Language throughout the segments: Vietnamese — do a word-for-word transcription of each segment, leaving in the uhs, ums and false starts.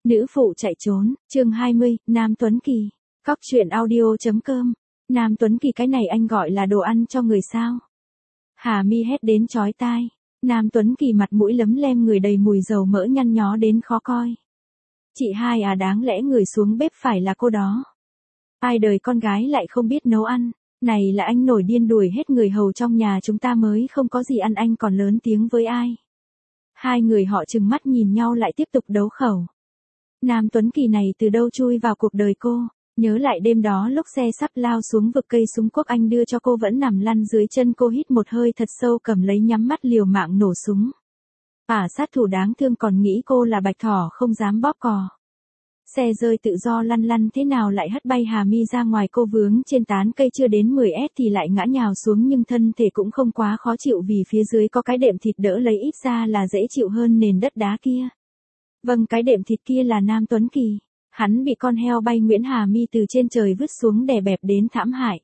Nữ phụ chạy trốn, chương hai mươi, Nam Tuấn Kỳ. Cóc truyện audio.com. Nam Tuấn Kỳ, cái này anh gọi là đồ ăn cho người sao? Hà Mi hét đến chói tai. Nam Tuấn Kỳ mặt mũi lấm lem, người đầy mùi dầu mỡ nhăn nhó đến khó coi. Chị hai à, đáng lẽ người xuống bếp phải là cô đó. Ai đời con gái lại không biết nấu ăn. Này là anh nổi điên đuổi hết người hầu trong nhà chúng ta mới không có gì ăn, anh còn lớn tiếng với ai? Hai người họ trừng mắt nhìn nhau lại tiếp tục đấu khẩu. Nam Tuấn Kỳ này từ đâu chui vào cuộc đời cô? Nhớ lại đêm đó lúc xe sắp lao xuống vực cây súng Quốc Anh đưa cho cô vẫn nằm lăn dưới chân cô, hít một hơi thật sâu cầm lấy nhắm mắt liều mạng nổ súng. À, sát thủ đáng thương còn nghĩ cô là bạch thỏ không dám bóp cò. Xe rơi tự do lăn lăn thế nào lại hất bay Hà Mi ra ngoài, cô vướng trên tán cây chưa đến mười mét thì lại ngã nhào xuống, nhưng thân thể cũng không quá khó chịu vì phía dưới có cái đệm thịt đỡ lấy, ít ra là dễ chịu hơn nền đất đá kia. Vâng, cái đệm thịt kia là Nam Tuấn Kỳ. Hắn bị con heo bay Nguyễn Hà Mi từ trên trời vứt xuống đè bẹp đến thảm hại.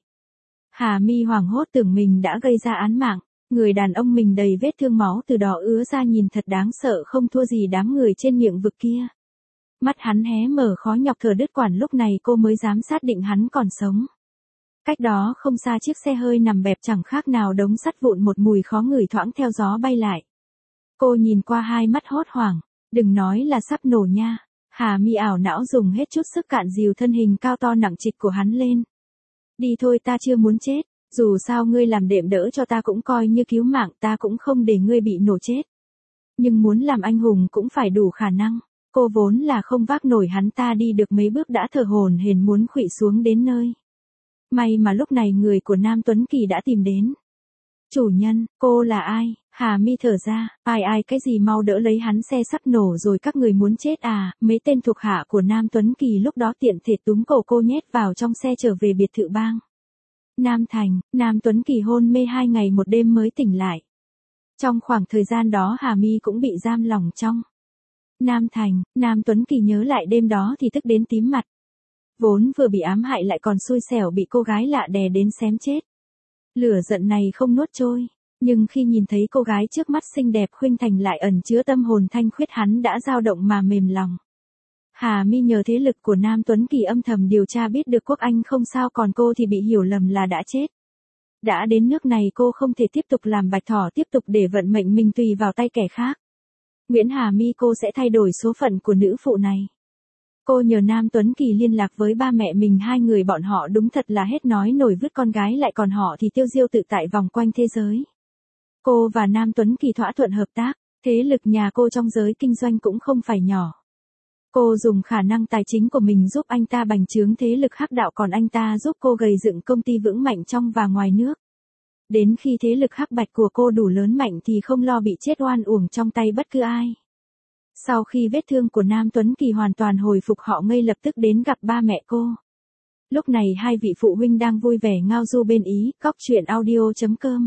Hà Mi hoảng hốt tưởng mình đã gây ra án mạng. Người đàn ông mình đầy vết thương, máu từ đó ứa ra, nhìn thật đáng sợ, không thua gì đám người trên miệng vực kia. Mắt hắn hé mở khó nhọc thở đứt quãng, lúc này cô mới dám xác định hắn còn sống. Cách đó không xa chiếc xe hơi nằm bẹp chẳng khác nào đống sắt vụn, một mùi khó ngửi thoảng theo gió bay lại. Cô nhìn qua hai mắt hốt hoảng, đừng nói là sắp nổ nha. Hà Mi ảo não dùng hết chút sức cạn dìu thân hình cao to nặng trịch của hắn lên. Đi thôi, ta chưa muốn chết, dù sao ngươi làm đệm đỡ cho ta cũng coi như cứu mạng, ta cũng không để ngươi bị nổ chết. Nhưng muốn làm anh hùng cũng phải đủ khả năng. Cô vốn là không vác nổi hắn ta, đi được mấy bước đã thở hổn hển muốn khuỵu xuống đến nơi. May mà lúc này người của Nam Tuấn Kỳ đã tìm đến. Chủ nhân, cô là ai? Hà Mi thở ra, ai ai cái gì, mau đỡ lấy hắn, xe sắp nổ rồi, các người muốn chết à? Mấy tên thuộc hạ của Nam Tuấn Kỳ lúc đó tiện thể túm cổ cô nhét vào trong xe trở về biệt thự bang Nam Thành. Nam Tuấn Kỳ hôn mê hai ngày một đêm mới tỉnh lại. Trong khoảng thời gian đó Hà Mi cũng bị giam lỏng trong Nam Thành. Nam Tuấn Kỳ nhớ lại đêm đó thì tức đến tím mặt. Vốn vừa bị ám hại lại còn xui xẻo bị cô gái lạ đè đến xém chết. Lửa giận này không nuốt trôi, nhưng khi nhìn thấy cô gái trước mắt xinh đẹp khuynh thành lại ẩn chứa tâm hồn thanh khiết, hắn đã dao động mà mềm lòng. Hà Mi nhờ thế lực của Nam Tuấn Kỳ âm thầm điều tra biết được Quốc Anh không sao, còn cô thì bị hiểu lầm là đã chết. Đã đến nước này cô không thể tiếp tục làm bạch thỏ, tiếp tục để vận mệnh mình tùy vào tay kẻ khác. Nguyễn Hà Mi, cô sẽ thay đổi số phận của nữ phụ này. Cô nhờ Nam Tuấn Kỳ liên lạc với ba mẹ mình, hai người bọn họ đúng thật là hết nói nổi, vứt con gái lại còn họ thì tiêu diêu tự tại vòng quanh thế giới. Cô và Nam Tuấn Kỳ thỏa thuận hợp tác, thế lực nhà cô trong giới kinh doanh cũng không phải nhỏ. Cô dùng khả năng tài chính của mình giúp anh ta bành trướng thế lực hắc đạo, còn anh ta giúp cô gầy dựng công ty vững mạnh trong và ngoài nước. Đến khi thế lực hắc bạch của cô đủ lớn mạnh thì không lo bị chết oan uổng trong tay bất cứ ai. Sau khi vết thương của Nam Tuấn Kỳ hoàn toàn hồi phục, họ ngay lập tức đến gặp ba mẹ cô. Lúc này hai vị phụ huynh đang vui vẻ ngao du bên Ý. Cóc truyện audio.com.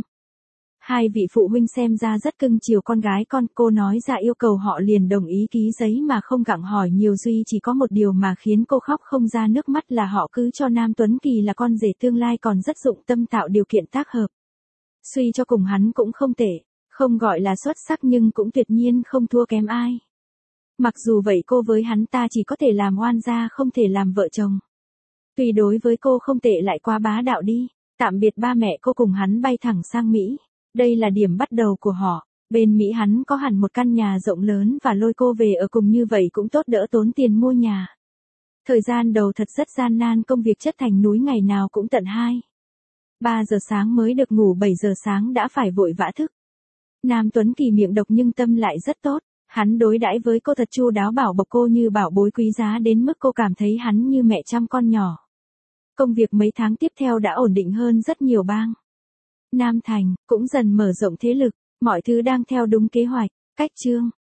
Hai vị phụ huynh xem ra rất cưng chiều con gái con, cô nói ra yêu cầu họ liền đồng ý ký giấy mà không gặng hỏi nhiều, duy chỉ có một điều mà khiến cô khóc không ra nước mắt là họ cứ cho Nam Tuấn Kỳ là con rể tương lai, còn rất dụng tâm tạo điều kiện tác hợp. Suy cho cùng hắn cũng không tệ, không gọi là xuất sắc nhưng cũng tuyệt nhiên không thua kém ai. Mặc dù vậy cô với hắn ta chỉ có thể làm oan gia, không thể làm vợ chồng. Tuy đối với cô không tệ lại quá bá đạo đi. Tạm biệt ba mẹ cô, cùng hắn bay thẳng sang Mỹ. Đây là điểm bắt đầu của họ. Bên Mỹ hắn có hẳn một căn nhà rộng lớn và lôi cô về ở cùng, như vậy cũng tốt đỡ tốn tiền mua nhà. Thời gian đầu thật rất gian nan, công việc chất thành núi, ngày nào cũng tận hai ba giờ sáng mới được ngủ, bảy giờ sáng đã phải vội vã thức. Nam Tuấn Kỳ miệng độc nhưng tâm lại rất tốt. Hắn đối đãi với cô thật chu đáo, bảo bọc cô như bảo bối quý giá đến mức cô cảm thấy hắn như mẹ chăm con nhỏ. Công việc mấy tháng tiếp theo đã ổn định hơn rất nhiều. Bang Nam Thành cũng dần mở rộng thế lực, mọi thứ đang theo đúng kế hoạch. Cách chương